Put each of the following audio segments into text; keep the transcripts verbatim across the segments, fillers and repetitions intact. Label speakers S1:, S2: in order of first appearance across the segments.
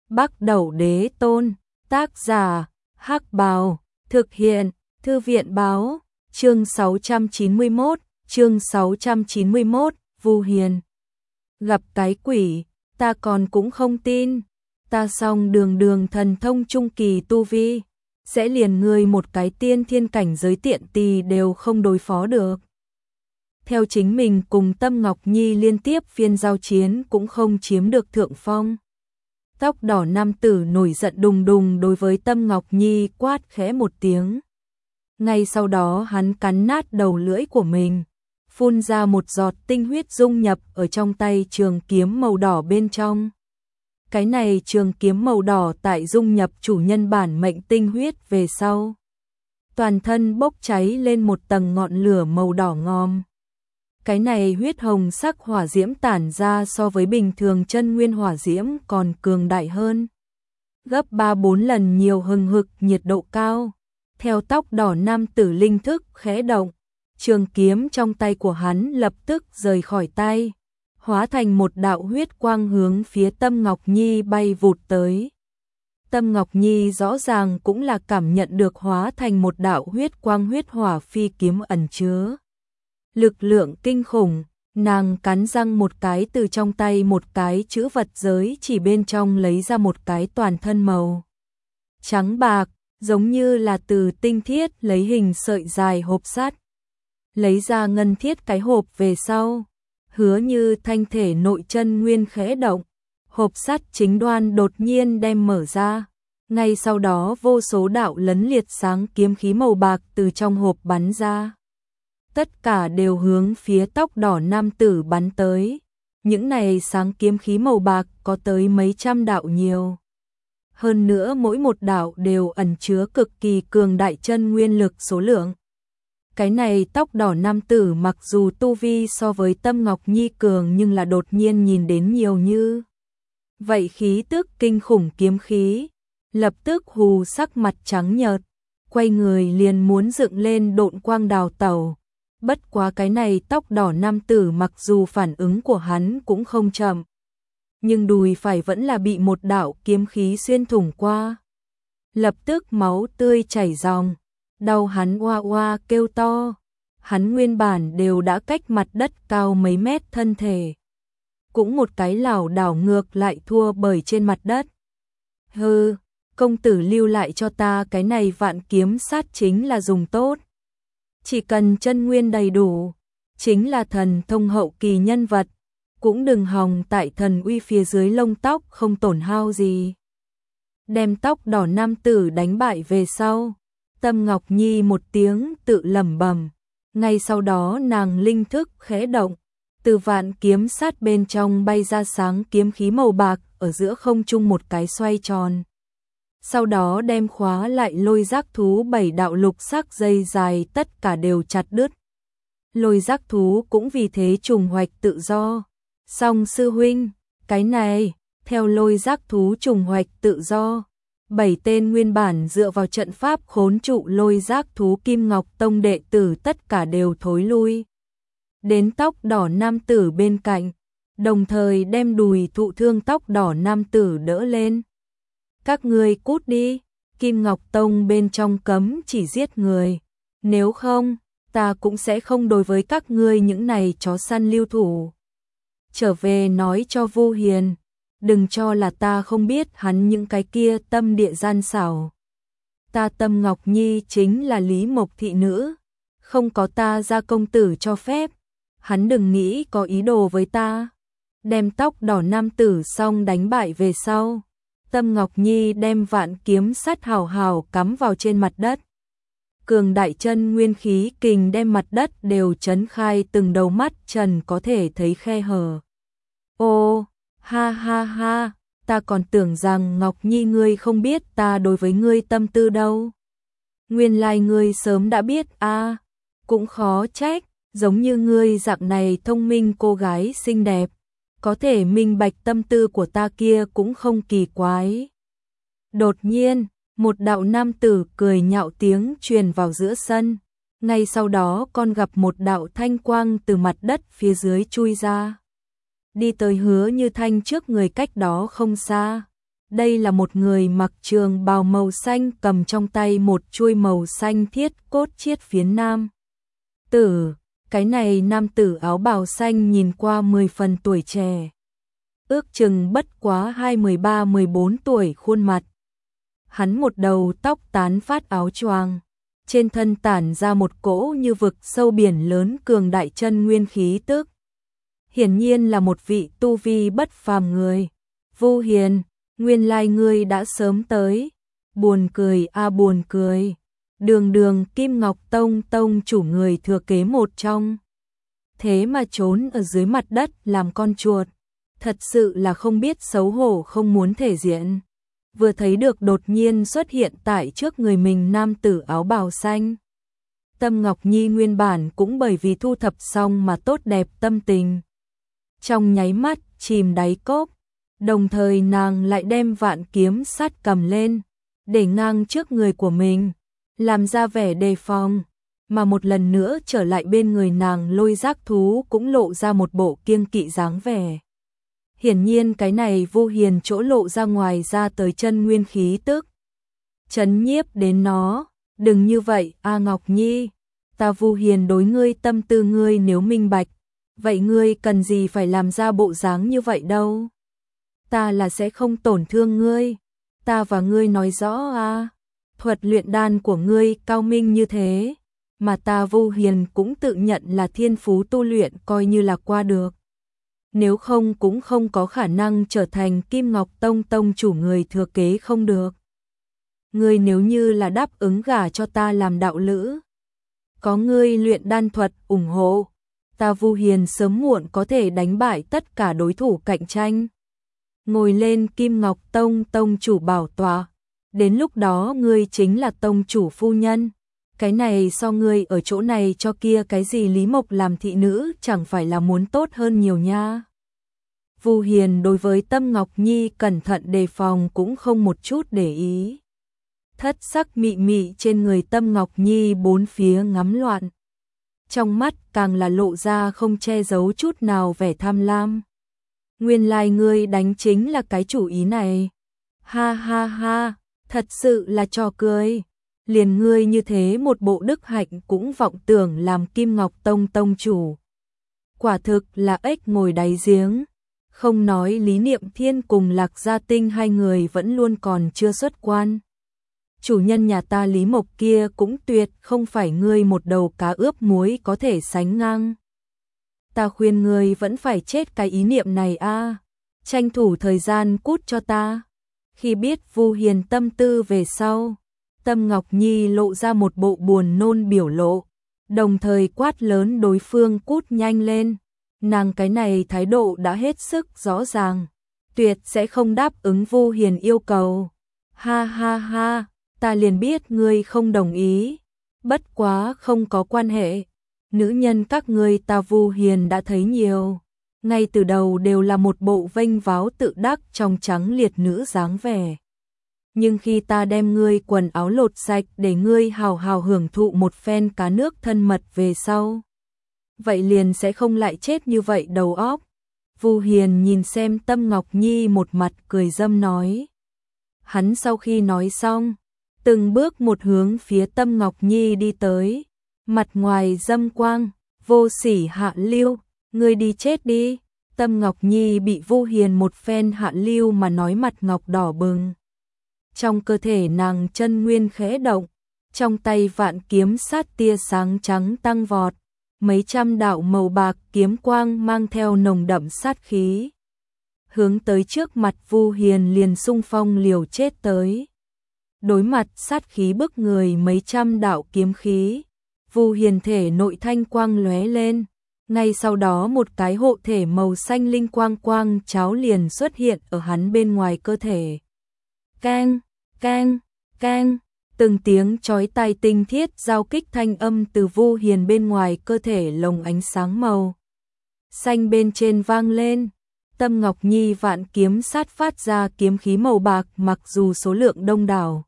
S1: Bắc Đẩu Đế Tôn, tác giả, Hắc Bào, thực hiện, Thư viện báo, chương sáu trăm chín mươi mốt, chương sáu trăm chín mươi mốt, Vu Hiền. Gặp cái quỷ, ta còn cũng không tin, ta song đường đường thần thông trung kỳ tu vi, sẽ liền ngươi một cái tiên thiên cảnh giới tiện tì đều không đối phó được. Theo chính mình cùng Tâm Ngọc Nhi liên tiếp phiên giao chiến cũng không chiếm được thượng phong. Tóc đỏ nam tử nổi giận đùng đùng đối với Tâm Ngọc Nhi quát khẽ một tiếng. Ngay sau đó hắn cắn nát đầu lưỡi của mình, phun ra một giọt tinh huyết dung nhập ở trong tay trường kiếm màu đỏ bên trong. Cái này trường kiếm màu đỏ tại dung nhập chủ nhân bản mệnh tinh huyết về sau. Toàn thân bốc cháy lên một tầng ngọn lửa màu đỏ ngòm. Cái này huyết hồng sắc hỏa diễm tản ra so với bình thường chân nguyên hỏa diễm còn cường đại hơn. Gấp ba bốn lần nhiều hừng hực nhiệt độ cao. Theo tóc đỏ nam tử linh thức khẽ động, trường kiếm trong tay của hắn lập tức rời khỏi tay, hóa thành một đạo huyết quang hướng phía Tâm Ngọc Nhi bay vụt tới. Tâm Ngọc Nhi rõ ràng cũng là cảm nhận được hóa thành một đạo huyết quang huyết hỏa phi kiếm ẩn chứa lực lượng kinh khủng, nàng cắn răng một cái từ trong tay một cái chữ vật giới chỉ bên trong lấy ra một cái toàn thân màu trắng bạc, giống như là từ tinh thiết lấy hình sợi dài hộp sắt. Lấy ra ngân thiết cái hộp về sau, hứa như thanh thể nội chân nguyên khẽ động, hộp sắt chính đoan đột nhiên đem mở ra. Ngay sau đó vô số đạo lấn liệt sáng kiếm khí màu bạc từ trong hộp bắn ra. Tất cả đều hướng phía tóc đỏ nam tử bắn tới. Những này sáng kiếm khí màu bạc có tới mấy trăm đạo nhiều. Hơn nữa mỗi một đạo đều ẩn chứa cực kỳ cường đại chân nguyên lực số lượng. Cái này tóc đỏ nam tử mặc dù tu vi so với Tâm Ngọc Nhi cường nhưng là đột nhiên nhìn đến nhiều như vậy khí tức kinh khủng kiếm khí, lập tức hù sắc mặt trắng nhợt, quay người liền muốn dựng lên độn quang đào tẩu. Bất quá cái này tóc đỏ nam tử mặc dù phản ứng của hắn cũng không chậm, nhưng đùi phải vẫn là bị một đạo kiếm khí xuyên thủng qua. Lập tức máu tươi chảy ròng, đau hắn oa oa kêu to. Hắn nguyên bản đều đã cách mặt đất cao mấy mét thân thể, cũng một cái lảo đảo ngược lại thua bởi trên mặt đất. Hừ, công tử lưu lại cho ta cái này vạn kiếm sát chính là dùng tốt. Chỉ cần chân nguyên đầy đủ, chính là thần thông hậu kỳ nhân vật, cũng đừng hòng tại thần uy phía dưới lông tóc không tổn hao gì. Đem tóc đỏ nam tử đánh bại về sau, Tâm Ngọc Nhi một tiếng tự lẩm bẩm, ngay sau đó nàng linh thức khẽ động, từ vạn kiếm sát bên trong bay ra sáng kiếm khí màu bạc ở giữa không trung một cái xoay tròn. Sau đó đem khóa lại lôi giác thú bảy đạo lục sắc dây dài tất cả đều chặt đứt. Lôi giác thú cũng vì thế trùng hoạch tự do. Song sư huynh, cái này, theo lôi giác thú trùng hoạch tự do, bảy tên nguyên bản dựa vào trận pháp khốn trụ lôi giác thú Kim Ngọc Tông đệ tử tất cả đều thối lui. Đến tóc đỏ nam tử bên cạnh, đồng thời đem đùi thụ thương tóc đỏ nam tử đỡ lên. Các ngươi cút đi, Kim Ngọc Tông bên trong cấm chỉ giết người, nếu không, ta cũng sẽ không đối với các ngươi những này chó săn lưu thủ. Trở về nói cho Vu Hiền, đừng cho là ta không biết hắn những cái kia tâm địa gian xảo. Ta Tâm Ngọc Nhi chính là Lý Mộc thị nữ, không có ta gia công tử cho phép, hắn đừng nghĩ có ý đồ với ta. Đem tóc đỏ nam tử xong đánh bại về sau, Tâm Ngọc Nhi đem vạn kiếm sắt hào hào cắm vào trên mặt đất. Cường đại chân nguyên khí kình đem mặt đất đều chấn khai từng đầu mắt trần có thể thấy khe hở. Ô, ha ha ha, ta còn tưởng rằng Ngọc Nhi ngươi không biết ta đối với ngươi tâm tư đâu. Nguyên lai ngươi sớm đã biết a, à, cũng khó trách, giống như ngươi dạng này thông minh cô gái xinh đẹp, có thể minh bạch tâm tư của ta kia cũng không kỳ quái. Đột nhiên, một đạo nam tử cười nhạo tiếng truyền vào giữa sân, ngay sau đó con gặp một đạo thanh quang từ mặt đất phía dưới chui ra. Đi tới Hứa Như Thanh trước người cách đó không xa, Đây là một người mặc trường bào màu xanh cầm trong tay một chuôi màu xanh thiết cốt chiết phiến nam tử. Cái này nam tử áo bào xanh nhìn qua mười phần tuổi trẻ. Ước chừng bất quá hai mười ba mười bốn tuổi khuôn mặt. Hắn một đầu tóc tán phát áo choàng, trên thân tản ra một cỗ như vực sâu biển lớn cường đại chân nguyên khí tức. Hiển nhiên là một vị tu vi bất phàm người. Vu Hiền, nguyên lai ngươi đã sớm tới. Buồn cười a à buồn cười. Đường đường Kim Ngọc Tông tông chủ người thừa kế một trong. Thế mà trốn ở dưới mặt đất làm con chuột. Thật sự là không biết xấu hổ không muốn thể diện. Vừa thấy được đột nhiên xuất hiện tại trước người mình nam tử áo bào xanh. Tâm Ngọc Nhi nguyên bản cũng bởi vì thu thập xong mà tốt đẹp tâm tình. Trong nháy mắt chìm đáy cốc, đồng thời nàng lại đem vạn kiếm sắt cầm lên, để ngang trước người của mình, làm ra vẻ đề phòng, mà một lần nữa trở lại bên người nàng Lôi Giác thú cũng lộ ra một bộ kiêng kỵ dáng vẻ. Hiển nhiên cái này Vu Hiền chỗ lộ ra ngoài ra tới chân nguyên khí tức. Chấn nhiếp đến nó, đừng như vậy A Ngọc Nhi, ta Vu Hiền đối ngươi tâm tư ngươi nếu minh bạch, vậy ngươi cần gì phải làm ra bộ dáng như vậy đâu. Ta là sẽ không tổn thương ngươi, ta và ngươi nói rõ a, thuật luyện đan của ngươi cao minh như thế, mà ta Vu Hiền cũng tự nhận là thiên phú tu luyện coi như là qua được. Nếu không cũng không có khả năng trở thành Kim Ngọc Tông tông chủ người thừa kế không được. Ngươi nếu như là đáp ứng gả cho ta làm đạo lữ, có ngươi luyện đan thuật ủng hộ, ta Vu Hiền sớm muộn có thể đánh bại tất cả đối thủ cạnh tranh. Ngồi lên Kim Ngọc Tông tông chủ bảo tọa, đến lúc đó ngươi chính là tông chủ phu nhân. Cái này so ngươi ở chỗ này cho kia cái gì Lý Mộc làm thị nữ chẳng phải là muốn tốt hơn nhiều nha. Vu Hiền đối với Tâm Ngọc Nhi cẩn thận đề phòng cũng không một chút để ý. Thất sắc mị mị trên người Tâm Ngọc Nhi bốn phía ngắm loạn. Trong mắt càng là lộ ra không che giấu chút nào vẻ tham lam. Nguyên lai ngươi đánh chính là cái chủ ý này. Ha ha ha, thật sự là trò cười. Liền ngươi như thế một bộ đức hạnh cũng vọng tưởng làm Kim Ngọc Tông tông chủ. Quả thực là ếch ngồi đáy giếng. Không nói Lý Niệm Thiên cùng Lạc Gia Tinh hai người vẫn luôn còn chưa xuất quan. Chủ nhân nhà ta Lý Mộc kia cũng tuyệt không phải ngươi một đầu cá ướp muối có thể sánh ngang. Ta khuyên ngươi vẫn phải chết cái ý niệm này a, tranh thủ thời gian cút cho ta. Khi biết Vu Hiền tâm tư về sau, Tâm Ngọc Nhi lộ ra một bộ buồn nôn biểu lộ, đồng thời quát lớn đối phương cút nhanh lên. Nàng cái này thái độ đã hết sức rõ ràng, tuyệt sẽ không đáp ứng Vu Hiền yêu cầu. Ha ha ha, ta liền biết ngươi không đồng ý, bất quá không có quan hệ. Nữ nhân các ngươi ta Vu Hiền đã thấy nhiều, ngay từ đầu đều là một bộ vênh váo tự đắc trong trắng liệt nữ dáng vẻ. Nhưng khi ta đem ngươi quần áo lột sạch để ngươi hào hào hưởng thụ một phen cá nước thân mật về sau, vậy liền sẽ không lại chết như vậy đầu óc. Vu Hiền nhìn xem Tâm Ngọc Nhi một mặt cười dâm nói. Hắn sau khi nói xong, từng bước một hướng phía Tâm Ngọc Nhi đi tới, mặt ngoài dâm quang, vô sỉ hạ lưu, ngươi đi chết đi. Tâm Ngọc Nhi bị Vu Hiền một phen hạ lưu mà nói mặt ngọc đỏ bừng. Trong cơ thể nàng chân nguyên khẽ động, trong tay vạn kiếm sát tia sáng trắng tăng vọt, mấy trăm đạo màu bạc kiếm quang mang theo nồng đậm sát khí. Hướng tới trước mặt Vu Hiền liền xung phong liều chết tới. Đối mặt sát khí bức người mấy trăm đạo kiếm khí, Vu Hiền thể nội thanh quang lóe lên, ngay sau đó một cái hộ thể màu xanh linh quang quang cháo liền xuất hiện ở hắn bên ngoài cơ thể. Keng, keng, keng, từng tiếng chói tai tinh thiết giao kích thanh âm từ Vu Hiền bên ngoài cơ thể lồng ánh sáng màu xanh bên trên vang lên. Tâm Ngọc Nhi vạn kiếm sát phát ra kiếm khí màu bạc, mặc dù số lượng đông đảo,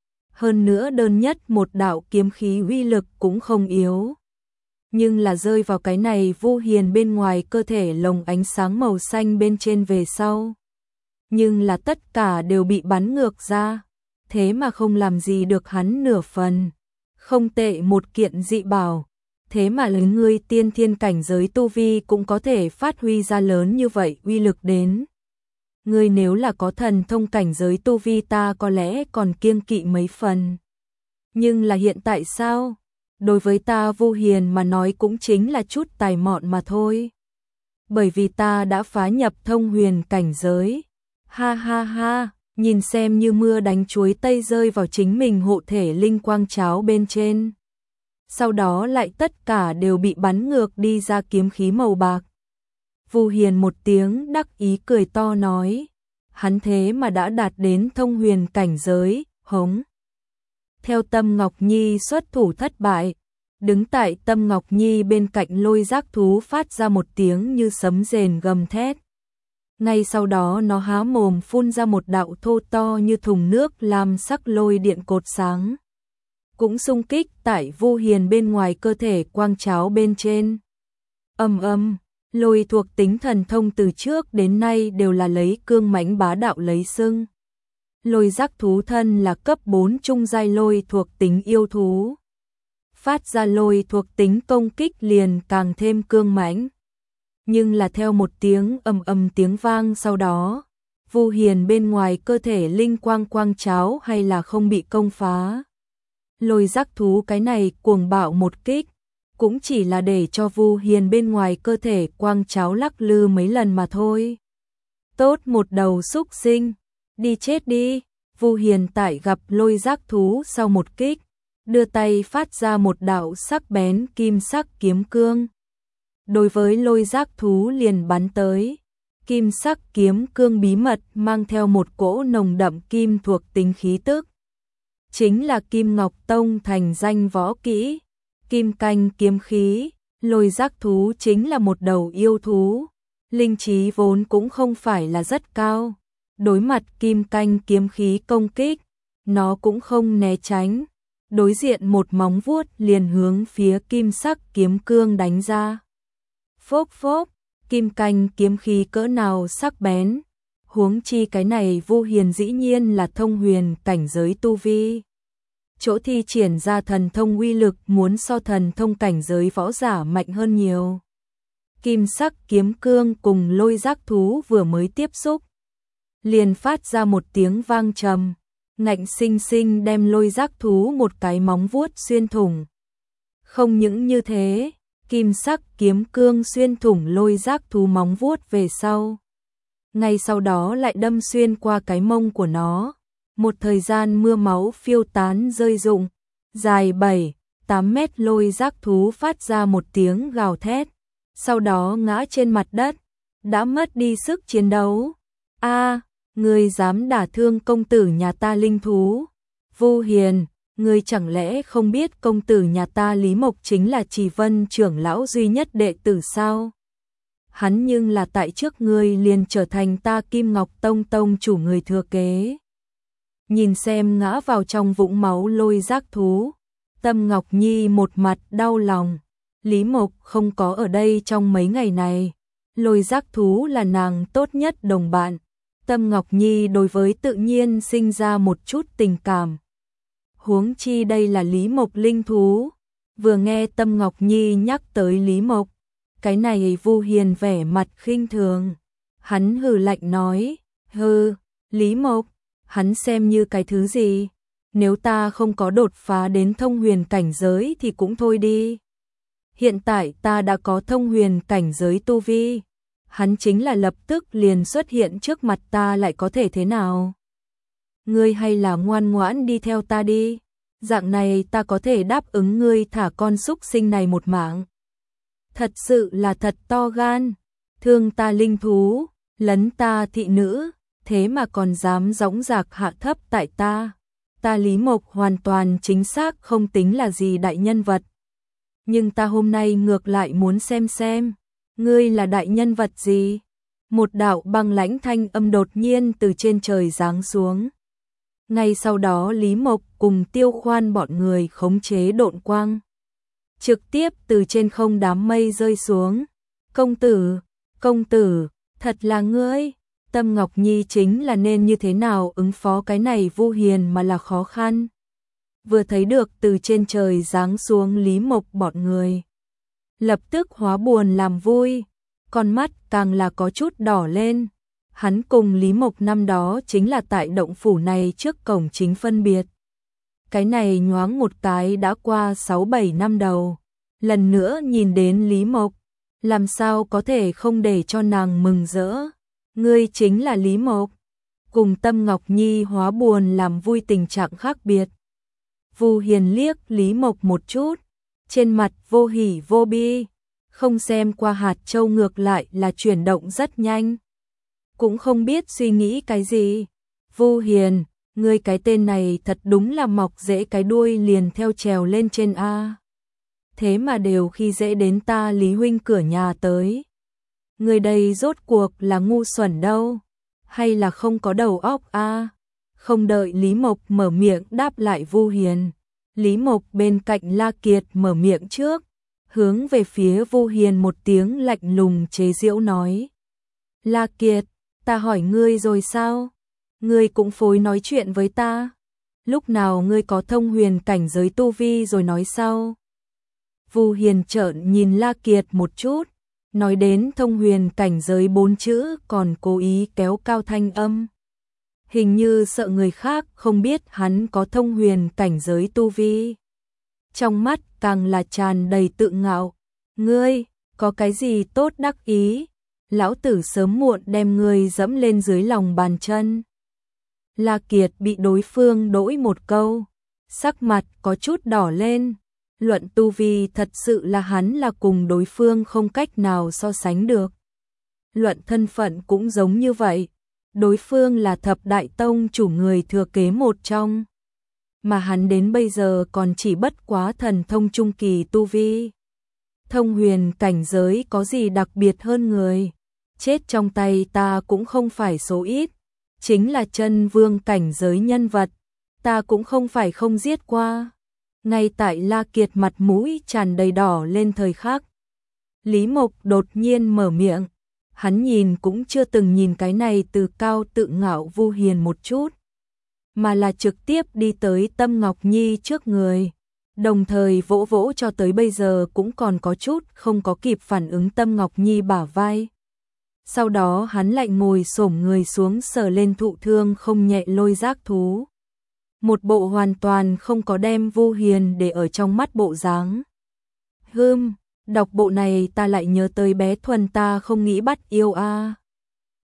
S1: hơn nữa đơn nhất một đạo kiếm khí uy lực cũng không yếu, nhưng là rơi vào cái này Vu Hiền bên ngoài cơ thể lồng ánh sáng màu xanh bên trên về sau, nhưng là tất cả đều bị bắn ngược ra, thế mà không làm gì được hắn nửa phần. Không tệ, một kiện dị bảo, thế mà lấy ngươi tiên thiên cảnh giới tu vi cũng có thể phát huy ra lớn như vậy uy lực đến. Ngươi nếu là có thần thông cảnh giới tu vi ta có lẽ còn kiêng kỵ mấy phần. Nhưng là hiện tại sao? Đối với ta Vu Hiền mà nói cũng chính là chút tài mọn mà thôi. Bởi vì ta đã phá nhập thông huyền cảnh giới. Ha ha ha, nhìn xem như mưa đánh chuối tây rơi vào chính mình hộ thể linh quang cháo bên trên. Sau đó lại tất cả đều bị bắn ngược đi ra kiếm khí màu bạc. Vu Hiền một tiếng đắc ý cười to nói, hắn thế mà đã đạt đến thông huyền cảnh giới, hống. Theo Tâm Ngọc Nhi xuất thủ thất bại, đứng tại Tâm Ngọc Nhi bên cạnh Lôi Giác thú phát ra một tiếng như sấm rền gầm thét. Ngay sau đó nó há mồm phun ra một đạo thô to như thùng nước làm sắc lôi điện cột sáng. Cũng xung kích tại Vu Hiền bên ngoài cơ thể quang cháo bên trên. Âm âm, lôi thuộc tính thần thông từ trước đến nay đều là lấy cương mãnh bá đạo lấy xưng. Lôi giác thú thân là cấp bốn trung giai lôi thuộc tính yêu thú. Phát ra lôi thuộc tính công kích liền càng thêm cương mãnh. Nhưng là theo một tiếng ầm ầm tiếng vang sau đó, Vu Hiền bên ngoài cơ thể linh quang quang cháo hay là không bị công phá. Lôi giác thú cái này cuồng bạo một kích, cũng chỉ là để cho Vu Hiền bên ngoài cơ thể quang cháo lắc lư mấy lần mà thôi. Tốt một đầu xúc sinh, đi chết đi. Vu Hiền tại gặp lôi giác thú sau một kích, đưa tay phát ra một đạo sắc bén kim sắc kiếm cương. Đối với lôi giác thú liền bắn tới, kim sắc kiếm cương bí mật mang theo một cỗ nồng đậm kim thuộc tính khí tức. Chính là Kim Ngọc Tông thành danh võ kỹ, kim canh kiếm khí. Lôi giác thú chính là một đầu yêu thú, linh trí vốn cũng không phải là rất cao. Đối mặt kim canh kiếm khí công kích, nó cũng không né tránh, đối diện một móng vuốt liền hướng phía kim sắc kiếm cương đánh ra. Phốc phốc, kim canh kiếm khí cỡ nào sắc bén, huống chi cái này Vu Hiền dĩ nhiên là thông huyền cảnh giới tu vi. Chỗ thi triển ra thần thông uy lực muốn so thần thông cảnh giới võ giả mạnh hơn nhiều. Kim sắc kiếm cương cùng lôi giác thú vừa mới tiếp xúc, liền phát ra một tiếng vang trầm, ngạnh sinh sinh đem lôi giác thú một cái móng vuốt xuyên thủng. Không những như thế, kim sắc kiếm cương xuyên thủng lôi giác thú móng vuốt về sau. Ngay sau đó lại đâm xuyên qua cái mông của nó. Một thời gian mưa máu phiêu tán rơi rụng, dài bảy, tám mét lôi giác thú phát ra một tiếng gào thét, sau đó ngã trên mặt đất, đã mất đi sức chiến đấu. A, ngươi dám đả thương công tử nhà ta linh thú? Vu Hiền, ngươi chẳng lẽ không biết công tử nhà ta Lý Mộc chính là Trì Vân trưởng lão duy nhất đệ tử sao? Hắn nhưng là tại trước ngươi liền trở thành ta Kim Ngọc Tông tông chủ người thừa kế. Nhìn xem ngã vào trong vũng máu lôi giác thú, Tâm Ngọc Nhi một mặt đau lòng. Lý Mộc không có ở đây trong mấy ngày này, lôi giác thú là nàng tốt nhất đồng bạn. Tâm Ngọc Nhi đối với tự nhiên sinh ra một chút tình cảm. Huống chi đây là Lý Mộc linh thú. Vừa nghe Tâm Ngọc Nhi nhắc tới Lý Mộc, cái này Vu Hiền vẻ mặt khinh thường. Hắn hừ lạnh nói, hừ, Lý Mộc, hắn xem như cái thứ gì? Nếu ta không có đột phá đến thông huyền cảnh giới thì cũng thôi đi. Hiện tại ta đã có thông huyền cảnh giới tu vi. Hắn chính là lập tức liền xuất hiện trước mặt ta lại có thể thế nào? Ngươi hay là ngoan ngoãn đi theo ta đi. Dạng này ta có thể đáp ứng ngươi thả con súc sinh này một mạng. Thật sự là thật to gan. Thương ta linh thú, lấn ta thị nữ, thế mà còn dám dõng dạc hạ thấp tại ta. Ta Lý Mộc hoàn toàn chính xác không tính là gì đại nhân vật. Nhưng ta hôm nay ngược lại muốn xem xem, ngươi là đại nhân vật gì? Một đạo băng lãnh thanh âm đột nhiên từ trên trời giáng xuống. Ngay sau đó Lý Mộc cùng Tiêu Khoan bọn người khống chế độn quang, trực tiếp từ trên không đám mây rơi xuống. Công tử, công tử, thật là ngươi. Tâm Ngọc Nhi chính là nên như thế nào ứng phó cái này Vu Hiền mà là khó khăn. Vừa thấy được từ trên trời giáng xuống Lý Mộc bọn người, lập tức hóa buồn làm vui, con mắt càng là có chút đỏ lên. Hắn cùng Lý Mộc năm đó chính là tại động phủ này trước cổng chính phân biệt. Cái này nhoáng một cái đã qua sáu bảy năm đầu, lần nữa nhìn đến Lý Mộc, làm sao có thể không để cho nàng mừng rỡ. Ngươi chính là Lý Mộc. Cùng Tâm Ngọc Nhi hóa buồn làm vui tình trạng khác biệt. Vu Hiền liếc Lý Mộc một chút, trên mặt vô hỉ vô bi, không xem qua hạt châu ngược lại là chuyển động rất nhanh. Cũng không biết suy nghĩ cái gì. Vu Hiền, ngươi cái tên này thật đúng là mọc rễ cái đuôi liền theo trèo lên trên a. Thế mà đều khi dễ đến ta Lý huynh cửa nhà tới. Ngươi đây rốt cuộc là ngu xuẩn đâu, hay là không có đầu óc a? Không đợi Lý Mộc mở miệng đáp lại Vu Hiền, Lý Mộc bên cạnh La Kiệt mở miệng trước, hướng về phía Vu Hiền một tiếng lạnh lùng chế giễu nói. La Kiệt, ta hỏi ngươi rồi sao? Ngươi cũng phối nói chuyện với ta? Lúc nào ngươi có thông huyền cảnh giới tu vi rồi nói sau? Vu Hiền trợn nhìn La Kiệt một chút, nói đến thông huyền cảnh giới bốn chữ còn cố ý kéo cao thanh âm. Hình như sợ người khác không biết hắn có thông huyền cảnh giới tu vi. Trong mắt càng là tràn đầy tự ngạo. Ngươi, có cái gì tốt đắc ý? Lão tử sớm muộn đem ngươi dẫm lên dưới lòng bàn chân. La Kiệt bị đối phương đỗi một câu, sắc mặt có chút đỏ lên. Luận tu vi thật sự là hắn là cùng đối phương không cách nào so sánh được. Luận thân phận cũng giống như vậy. Đối phương là thập đại tông chủ người thừa kế một trong, mà hắn đến bây giờ còn chỉ bất quá thần thông trung kỳ tu vi. Thông huyền cảnh giới có gì đặc biệt hơn người, chết trong tay ta cũng không phải số ít, chính là chân vương cảnh giới nhân vật, ta cũng không phải không giết qua. Ngay tại La Kiệt mặt mũi tràn đầy đỏ lên thời khắc, Lý Mộc đột nhiên mở miệng. Hắn nhìn cũng chưa từng nhìn cái này từ cao tự ngạo Vu Hiền một chút, mà là trực tiếp đi tới Tâm Ngọc Nhi trước người, đồng thời vỗ vỗ cho tới bây giờ cũng còn có chút không có kịp phản ứng Tâm Ngọc Nhi bả vai. Sau đó hắn lại ngồi xổm người xuống sờ lên thụ thương không nhẹ lôi giác thú. Một bộ hoàn toàn không có đem Vu Hiền để ở trong mắt bộ dáng. Hừm, đọc bộ này ta lại nhớ tới bé Thuần ta không nghĩ bắt yêu a.